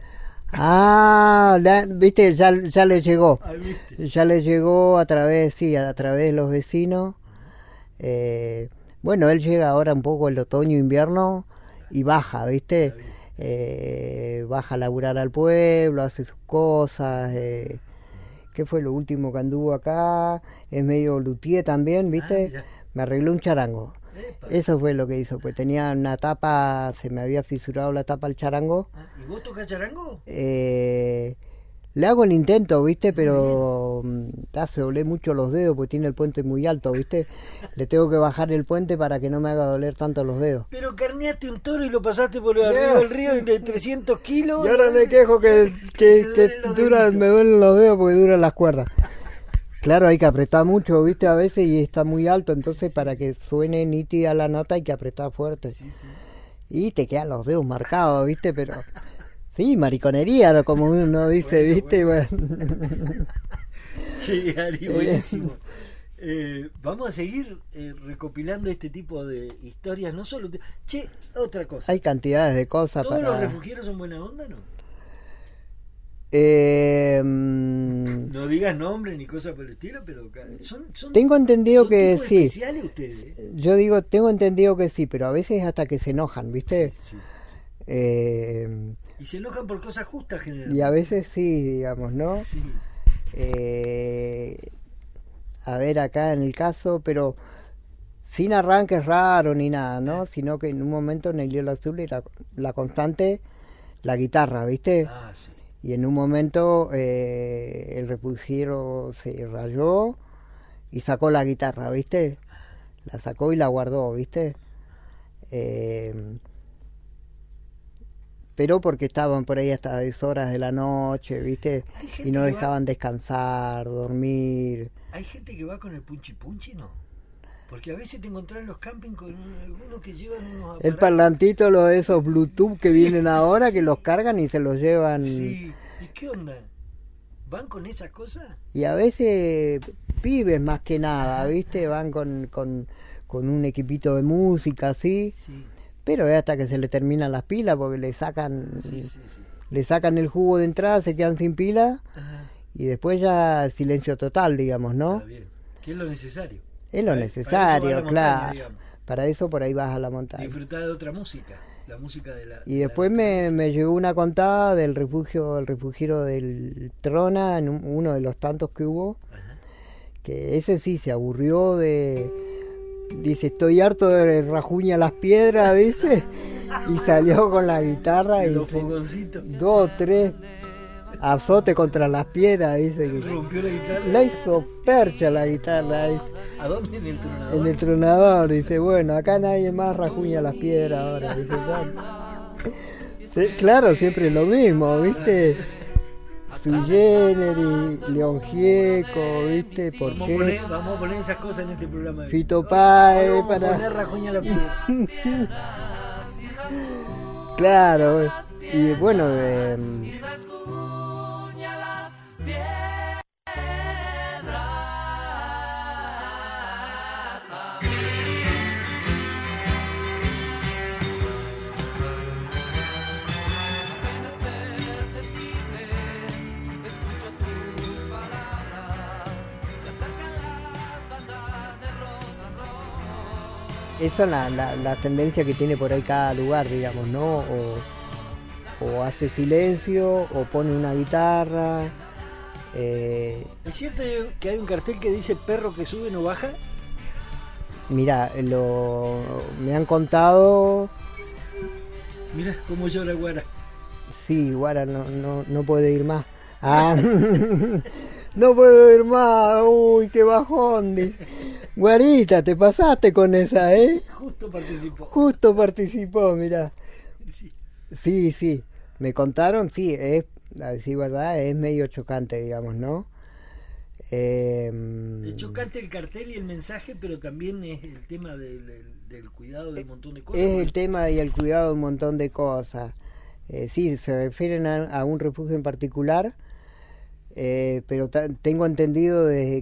Viste, ya le llegó. ¿Viste? Ya le llegó a través de los vecinos. Bueno, él llega ahora un poco el otoño, invierno y baja, ¿viste? Baja a laburar al pueblo, hace sus cosas. ¿Qué fue lo último que anduvo acá? Es medio luthier también, ¿viste? Mirá. Me arregló un charango. Epa. Eso fue lo que hizo, pues tenía una tapa, se me había fisurado la tapa al charango. ¿Y vos tocás charango? Le hago el intento, ¿viste? Pero se doblé mucho los dedos porque tiene el puente muy alto, ¿viste? Le tengo que bajar el puente para que no me haga doler tanto los dedos. Pero carneaste un toro y lo pasaste por arriba del río de 300 kilos. Y ahora me quejo que me duelen los dedos porque duran las cuerdas. Claro, hay que apretar mucho, ¿viste? A veces y está muy alto, entonces para que suene nítida la nota hay que apretar fuerte. Sí, sí. Y te quedan los dedos marcados, ¿viste? Pero... Sí, mariconería, ¿no? Como uno dice, ¿viste? Bueno. Sí, Ari, buenísimo. Vamos a seguir recopilando este tipo de historias, no solo... Che, otra cosa. Hay cantidades de cosas ¿Todos para... los refugieros son buena onda, no? No digas nombre ni cosas por el estilo, pero son tengo entendido son que tipos sí. especiales ustedes. Yo digo, tengo entendido que sí, pero a veces hasta que se enojan, ¿viste? Sí, sí. Eh, Y se enojan por cosas justas generalmente. y a veces sí, digamos, ¿no? Sí. A ver, acá en el caso, pero sin arranques raros ni nada, ¿no? Sino que en un momento en el hielo azul era la constante, la guitarra, ¿viste? Ah, sí. Y en un momento el refugiero se rayó y sacó la guitarra, ¿viste? La sacó y la guardó, ¿viste? Pero porque estaban por ahí hasta 10 horas de la noche, ¿viste? Hay gente Y no que dejaban descansar, dormir. ¿Hay gente que va con el punchi punchi, no? Porque a veces te encontrás en los campings con algunos que llevan unos aparatos. El parlantito, lo de esos Bluetooth que Sí. vienen ahora, que los cargan y se los llevan. Sí. ¿Y qué onda? ¿Van con esas cosas? Y a veces pibes más que nada, ¿viste? Van con un equipito de música, así. Sí. Pero es hasta que se le terminan las pilas porque le sacan Sí. le sacan el jugo de entrada, se quedan sin pila Ajá. y después ya silencio total, digamos, ¿no? Está bien. ¿Qué es lo necesario? Es lo Para- necesario, para eso va a la montaña, claro. digamos. Para eso por ahí vas a la montaña. Disfrutar de otra música. La música de la... Y después me llegó una contada del refugio, el refugiero del Trona, en uno de los tantos que hubo, que ese sí se aburrió de... Dice, estoy harto de rajuña las piedras, dice, y salió con la guitarra y los fogoncitos. 2 o 3 azote contra las piedras, dice. Rompió la guitarra. La hizo percha la guitarra, dice. ¿A dónde? ¿En el tronador? En el tronador, dice, bueno, acá nadie más rajuña las piedras ahora, dice. Sí, claro, siempre lo mismo, ¿viste? Su Generis, León Gieco, ¿viste? Porchet. Vamos a poner esas cosas en este programa. Fito Páez, Vamos a para... poner rajuña la piedra. Claro, y bueno, esa es la tendencia que tiene por ahí cada lugar, digamos, ¿no? O hace silencio, o pone una guitarra. ¿Es cierto que hay un cartel que dice perro que sube no baja? Mira, me han contado. Mira cómo llora Guara. Sí, Guara no puede ir más. Ah, no puedo ir más. Uy, qué bajón. Guarita, te pasaste con esa, ¿eh? Justo participó, mirá. Sí. Me contaron, sí, a decir verdad, es medio chocante, digamos, ¿no? Es chocante el cartel y el mensaje, pero también es el tema del cuidado de un montón de cosas. Es el tema y el cuidado de un montón de cosas. Sí, se refieren a un refugio en particular, pero tengo entendido desde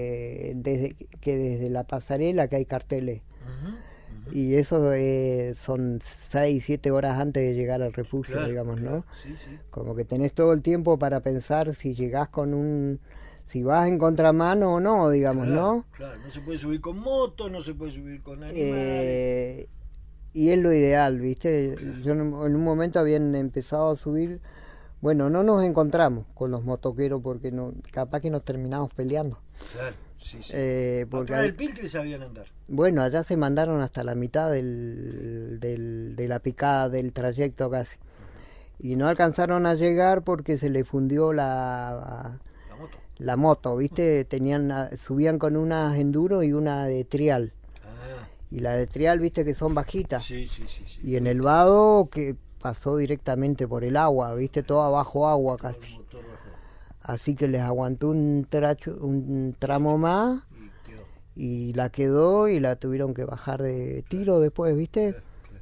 la pasarela que hay carteles. Y eso son 6-7 horas antes de llegar al refugio, claro, digamos, claro, ¿no? Sí. Como que tenés todo el tiempo para pensar si llegás si vas en contramano o no, digamos, claro, ¿no? Claro, no se puede subir con moto, no se puede subir con animales. Y es lo ideal, ¿viste? Yo en un momento habían empezado a subir, bueno, no nos encontramos con los motoqueros porque capaz que nos terminamos peleando. Claro. Sí. Porque el Pinto y sabían andar. Bueno, allá se mandaron hasta la mitad de la picada del trayecto casi. Y no alcanzaron a llegar porque se le fundió la moto, ¿viste? Subían con unas enduro y una de trial. Y la de trial, ¿viste? Que son bajitas. Sí. Y en el vado que pasó directamente por el agua, ¿viste? Todo abajo agua casi. Así que les aguantó un tramo más y la quedó y la tuvieron que bajar de tiro después, ¿viste?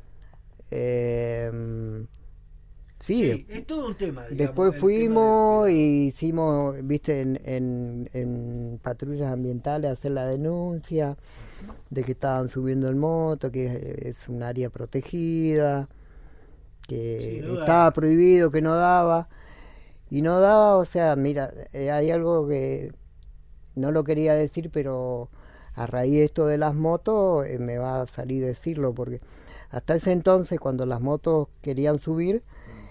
Sí, es todo un tema. Digamos, después fuimos y hicimos, ¿viste? En patrullas ambientales a hacer la denuncia de que estaban subiendo el moto, que es un área protegida, que estaba prohibido, que no daba. Y no daba, o sea, mira, hay algo que no lo quería decir, pero a raíz de esto de las motos me va a salir decirlo, porque hasta ese entonces, cuando las motos querían subir,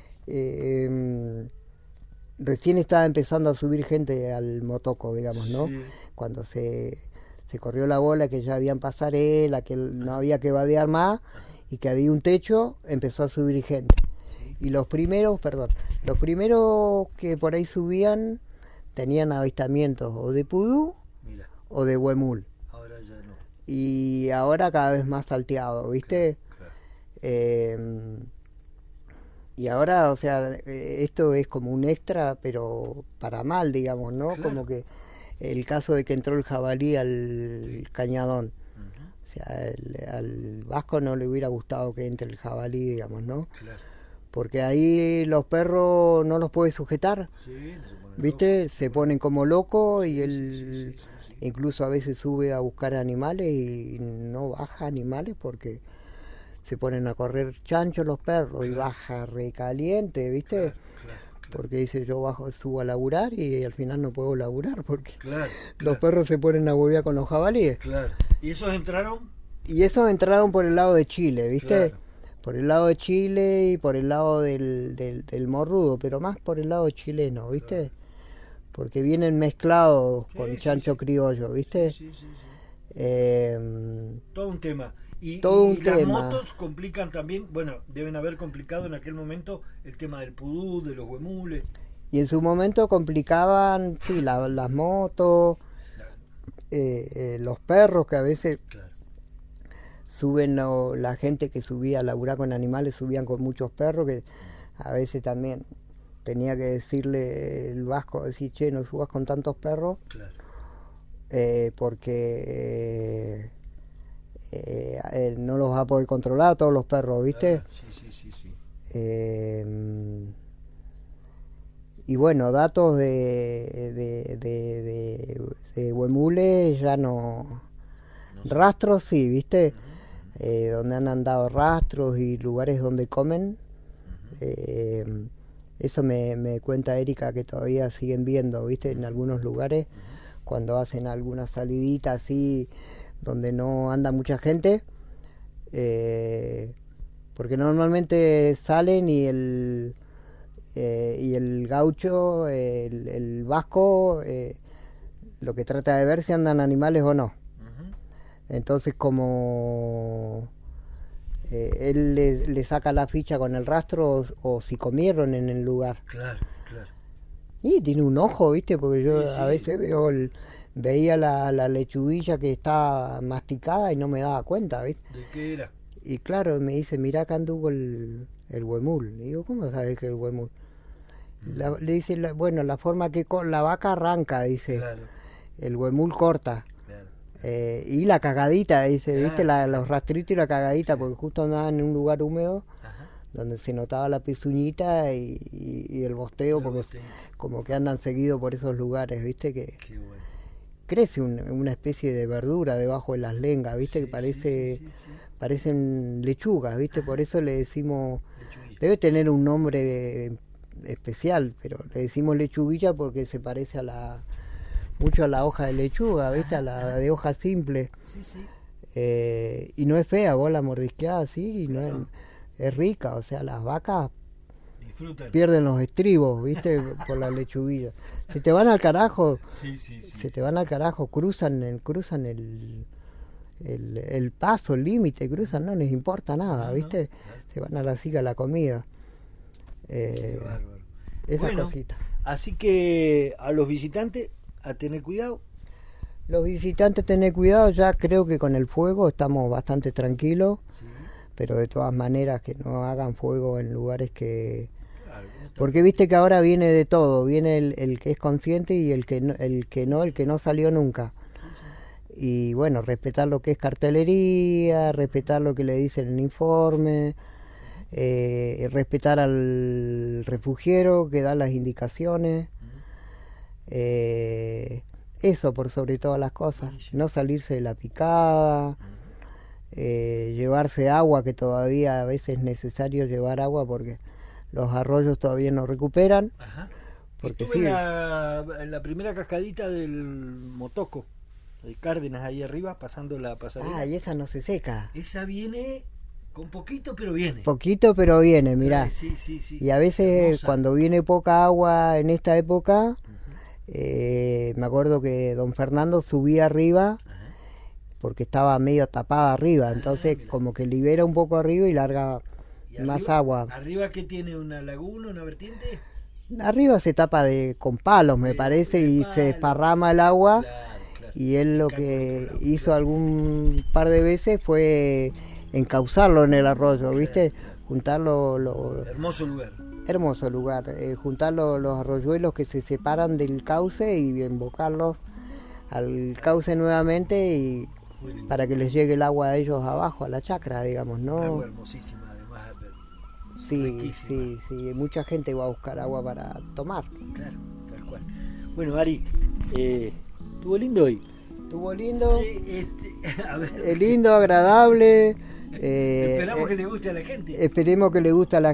recién estaba empezando a subir gente al motoco, digamos, ¿no? Sí. Cuando se corrió la bola que ya habían pasarela, que no había que vadear más y que había un techo, empezó a subir gente. Y los primeros que por ahí subían tenían avistamientos o de Pudú o de Huemul. Ahora ya no. Y ahora cada vez más salteado, ¿viste? Claro. Y ahora, o sea, esto es como un extra, pero para mal, digamos, ¿no? Claro. Como que el caso de que entró el jabalí al Cañadón. O sea, al vasco no le hubiera gustado que entre el jabalí, digamos, ¿no? Claro. Porque ahí los perros no los puede sujetar, ¿viste? Locos. Se ponen como locos y él incluso a veces sube a buscar animales y no baja animales porque se ponen a correr chanchos los perros, claro, y baja recaliente, ¿viste? Claro. Porque dice, yo subo a laburar y al final no puedo laburar porque los perros se ponen a huevear con los jabalíes. Claro. ¿Y esos entraron? Y esos entraron por el lado de Chile, ¿viste? Claro. por el lado de Chile y por el lado del morrudo, pero más por el lado chileno, ¿viste? Porque vienen mezclados con chancho criollo, ¿viste? Sí, sí, sí. Eh, Todo un tema. Todo un las tema. motos complican también, bueno, deben haber complicado en aquel momento el tema del pudú, de los huemules. y en su momento complicaban, sí, las motos, los perros que a veces Claro. suben, la gente que subía a laburar con animales subían con muchos perros, que a veces también tenía que decirle el vasco, decir, che, no subas con tantos perros, Claro. porque no los vas a poder controlar todos los perros, ¿viste? Claro. Sí, sí, sí, sí. Y bueno, datos de huemules ya no. sé. Rastros sí, ¿viste? Donde han andado rastros y lugares donde comen. Eso me cuenta Erika que todavía siguen viendo, ¿viste? En algunos lugares, cuando hacen alguna salidita así, donde no anda mucha gente. Porque normalmente salen y el gaucho, el vasco, lo que trata de ver si andan animales o no. Ujú. Entonces, como él le saca la ficha con el rastro o si comieron en el lugar. Claro, claro. Y tiene un ojo, ¿viste? Porque yo Sí, sí. a veces veía la lechuguilla que estaba masticada y no me daba cuenta, ¿viste? ¿De qué era? Y claro, me dice, mirá acá anduvo el huemul. Y digo, ¿cómo sabes que es el huemul? Le dice, bueno, la forma que la vaca arranca, dice, Claro, el huemul corta. claro. Y la cagadita, dice, Claro. ¿viste? Los rastritos y la cagadita, porque justo andaban en un lugar húmedo, Ajá. donde se notaba la pezuñita y el bosteo, El porque bosteíto. como que andan seguidos por esos lugares, ¿viste? Que Qué bueno. crece una especie de verdura debajo de las lengas, ¿viste? Sí, Que parece, sí, sí, sí. parecen lechugas, ¿viste? Por eso le decimos, Lechuguilla. debe tener un nombre especial, pero le decimos lechuguilla porque se parece mucho a la hoja de lechuga, ¿viste? A la de hoja simple. Sí, sí. Y no es fea, vos la mordisqueás así y no es rica, o sea, las vacas Disfrutan. pierden los estribos, ¿viste? Por la lechuguilla. Se te van al carajo, Sí, sí, sí. se te van al carajo, cruzan el paso, el límite, cruzan, no les importa nada, No, ¿viste? claro. Se van a la siga la comida. Qué bárbaro. Esas Bueno, cositas. así que a los visitantes a tener cuidado. Los visitantes tener cuidado, ya creo que con el fuego estamos bastante tranquilos, Sí, pero de todas maneras que no hagan fuego en lugares que... claro, no está- Porque viste que ahora viene de todo, viene el que es consciente y el que no salió nunca. Y bueno, respetar lo que es cartelería, respetar lo que le dicen en el informe, respetar al refugiero que da las indicaciones. Eso por sobre todas las cosas, no salirse de la picada, llevarse agua, que todavía a veces es necesario llevar agua porque los arroyos todavía no recuperan. Ajá. Porque Estuve sí. en la primera cascadita del Motoco, de Cárdenas, ahí arriba, pasando la pasarela. Y esa no se seca. Esa viene con poquito, pero viene. Poquito, pero viene, mirá. Sí, sí, sí. Y a veces Hermosa. cuando viene poca agua en esta época, me acuerdo que don Fernando subía arriba Ajá. porque estaba medio tapada arriba, entonces mira. como que libera un poco arriba y larga ¿Y más arriba? agua. ¿Arriba qué tiene? ¿Una laguna, una vertiente? Arriba se tapa con palos, me Sí, parece, de y palos. se desparrama el agua. Claro, claro. Y él lo Calculo que por la hizo altura. algún par de veces fue encauzarlo en el arroyo, ¿viste? Juntar Hermoso lugar. hermoso lugar, juntar los arroyuelos que se separan del cauce y embocarlos al cauce nuevamente y Muy lindo. para que les llegue el agua a ellos abajo, a la chacra, digamos, ¿no? Agua hermosísima, además. Sí, riquísima. sí, sí, mucha gente va a buscar agua para tomar. Claro, tal cual. Bueno, Ari, estuvo lindo hoy. Estuvo lindo, Sí, a ver, lindo, agradable. esperamos que le guste a la gente. Esperemos que le guste a la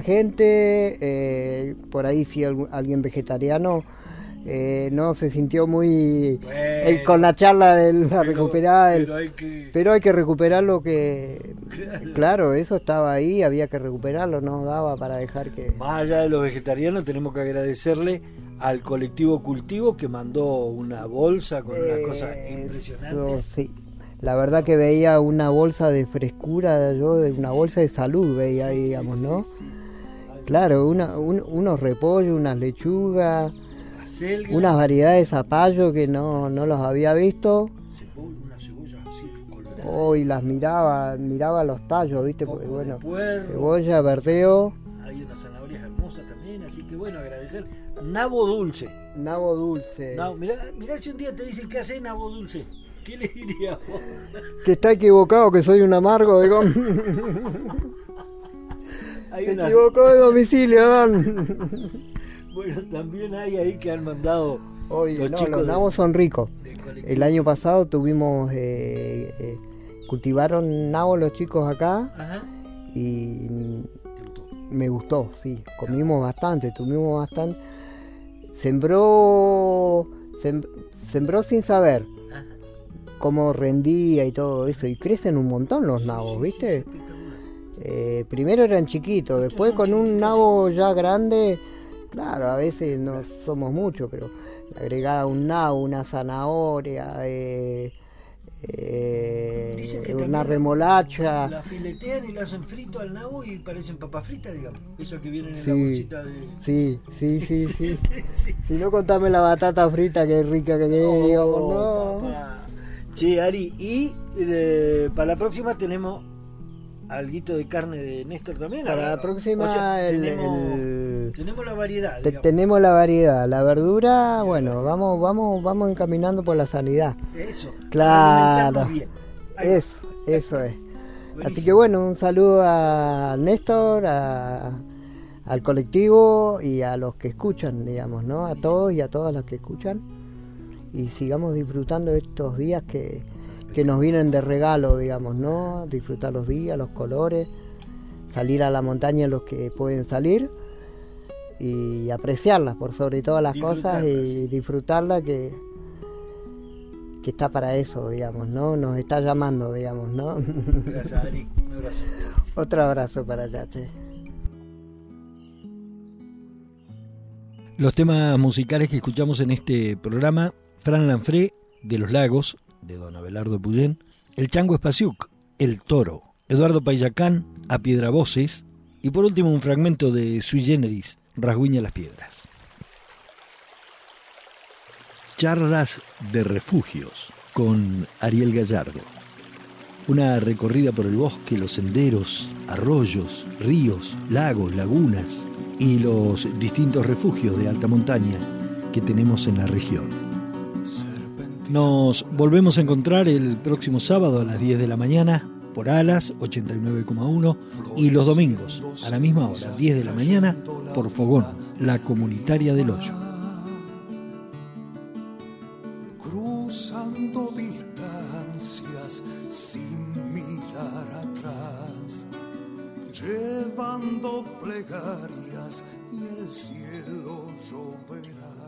gente. Por ahí si alguien vegetariano no se sintió muy Bueno, con la charla de la pero- recuperada, pero hay que recuperar lo que... Claro. Claro, eso estaba ahí, había que recuperarlo, no daba para dejar que... Más allá de los vegetarianos, tenemos que agradecerle al colectivo Cultivo que mandó una bolsa con una cosa impresionante. Eso, sí. La verdad que veía una bolsa de frescura, yo de una bolsa de salud veía ahí, digamos, ¿no? Claro, unos repollos, unas lechugas, Acelga, unas variedades de zapallo que no los había visto. una cebolla así colorada. Hoy las miraba los tallos, ¿viste? Porque Poco de bueno, puerro. cebolla, verdeo, Hay unas zanahorias hermosas también, así que bueno, agradecer. Nabo dulce. nabo dulce. Mirá si un día te dicen que hace nabo dulce. ¿Qué le dirías vos? Que está equivocado, que soy un amargo, digo. Hay Se una- equivocó de domicilio, don. Bueno, también hay ahí que han mandado Oye, los no, chicos los nabos son ricos. del colectivo. El año pasado tuvimos, cultivaron nabos los chicos acá Ajá. y ¿Te gustó? me gustó, sí. Comimos bastante, tuvimos bastante. Sembró sin saber Ajá. cómo rendía y todo eso. Y crecen un montón los nabos, ¿viste? Espectacular. Primero eran chiquitos, después con un nabo ya grande, claro, a veces no somos muchos, pero le agregaba un nabo, una zanahoria, Dicen que una también remolacha. La filetean y la hacen frito al nabo y parecen papas fritas, digamos. Esas que vienen en Sí. la bolsita de... Sí. Sí. Si no, contame la batata frita, que rica que es, digamos, no. Papá. Che, Ari, y para la próxima tenemos alguito de carne de Néstor también. Para la próxima tenemos la variedad. digamos. tenemos la variedad, la verdura, bueno, vamos encaminando por la sanidad. Eso. Claro. alimentarnos bien. Ahí va. Eso es. Buenísimo. Así que bueno, un saludo a Néstor, al colectivo y a los que escuchan, digamos, ¿no? A todos y a todas las que escuchan. Y sigamos disfrutando estos días que nos vienen de regalo, digamos, ¿no? Disfrutar los días, los colores, salir a la montaña los que pueden salir y apreciarlas por sobre todas las cosas y disfrutarla que está para eso, digamos, ¿no? Nos está llamando, digamos, ¿no? Gracias, Ari. Un abrazo. Otro abrazo para allá, che. Los temas musicales que escuchamos en este programa: Fran Lanfré, de Los Lagos, de don Abelardo Puyén; El Chango Espaciuc, El Toro; Eduardo Payacán, A Piedra Voces; y por último un fragmento de Sui Generis, Rasguña las Piedras. Charlas de refugios con Ariel Gallardo. Una recorrida por el bosque, los senderos, arroyos, ríos, lagos, lagunas y los distintos refugios de alta montaña que tenemos en la región. Nos volvemos a encontrar el próximo sábado a las 10 de la mañana por Alas 89,1 y los domingos a la misma hora, 10 de la mañana, por Fogón, la comunitaria del Hoyo. Cruzando distancias sin mirar atrás, llevando plegarias y el cielo lloverá.